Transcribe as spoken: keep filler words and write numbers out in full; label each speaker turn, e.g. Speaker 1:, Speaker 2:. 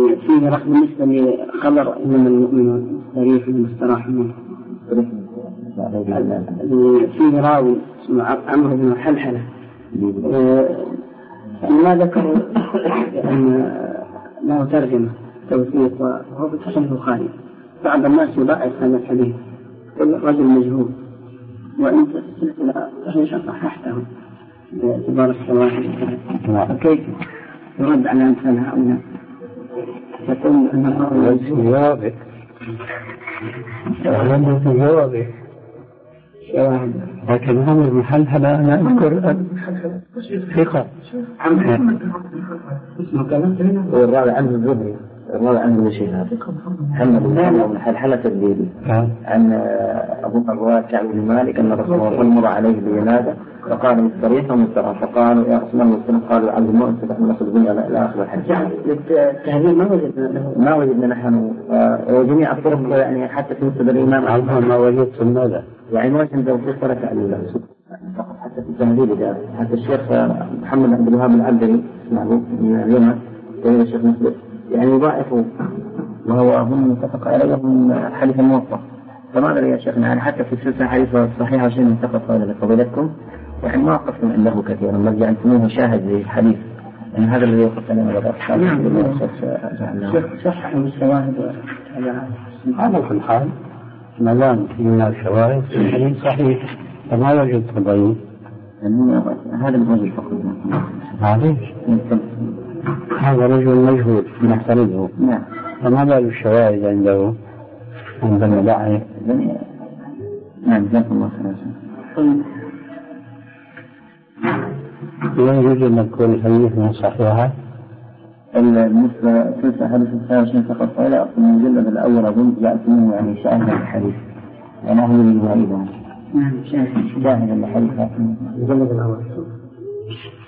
Speaker 1: فيه رأي بالنسبة لخبر إنما المؤمنون صريح المستراحمون، فيه راوي اسمه عمرو بن حلحلة ما ذكر أن له ترجمة توثيق وهو في صحيح البخاري. بعض الناس يضعف هذا الحديث، رجل مجهول، وأنت صحيح صححته باعتبار الشواهد، فكيف يرد على أمثال هؤلاء؟ يقول أنه
Speaker 2: ليس جوابك عنده في جوابه
Speaker 1: شواهد،
Speaker 2: لكن هم المحل هذا أنا أذكر ثقة
Speaker 1: اسمه كلام
Speaker 3: والراوي عنه الزهري، الراوي عنه شيء محمد بن حلحلة التدبيري عن أبو الرواة كعب بن مالك أن رسول الله مر عليه بجنازة فقال مستريح ومستراح، فقالوا يا رسول الله مستراح، قالوا عبد المؤمن فتح نصر الدنيا إلى آخر الحديث.
Speaker 1: التهذيب ما وجدنا
Speaker 3: ما وجدنا نحن وجميع الطرق، يعني حتى في مسند الإمام
Speaker 2: أحمد ما وجدت ماذا
Speaker 3: يعني ما وجدنا توصيف ولا تعليل فقط، حتى في التهذيب جاء حتى الشيخ محمد عبد الوهاب العبدري معروف من اليمن وهو الشيخ مسلم يعني يضاعفه، وهو هم متفق عليهم حديث الموطأ. فما أدري يا شيخنا يعني حتى في السلسلة حديثة صحيحة شيء متفق على فضيلتكم يعني ما وقفتم عنده كثيرا، نرجع أنتموه شاهد للحديث يعني هذا الذي وقفت لنا وقفت
Speaker 1: صح الشواهد
Speaker 2: هذا في الحال ما دام من الشواهد الحديث صحيح فما يوجد تضييع
Speaker 3: يعني هذا الرجل فقط
Speaker 2: معليش هذا رجل مجهول نفترضه
Speaker 3: نعم،
Speaker 2: فما بال الشواهد عنده عند المدعي
Speaker 3: نعم جزاكم الله خيرا.
Speaker 2: لا يوجد مذكور الحديث من صحيحة
Speaker 3: المثل سلسلة حديث الثاني فقط ولا أصل من الجلد الأول أظن جاءت منه يعني شاهد الحديث يعني أهل الجوائد
Speaker 1: نعم شاهد
Speaker 3: شاهد الحديث
Speaker 1: الجلد الأول.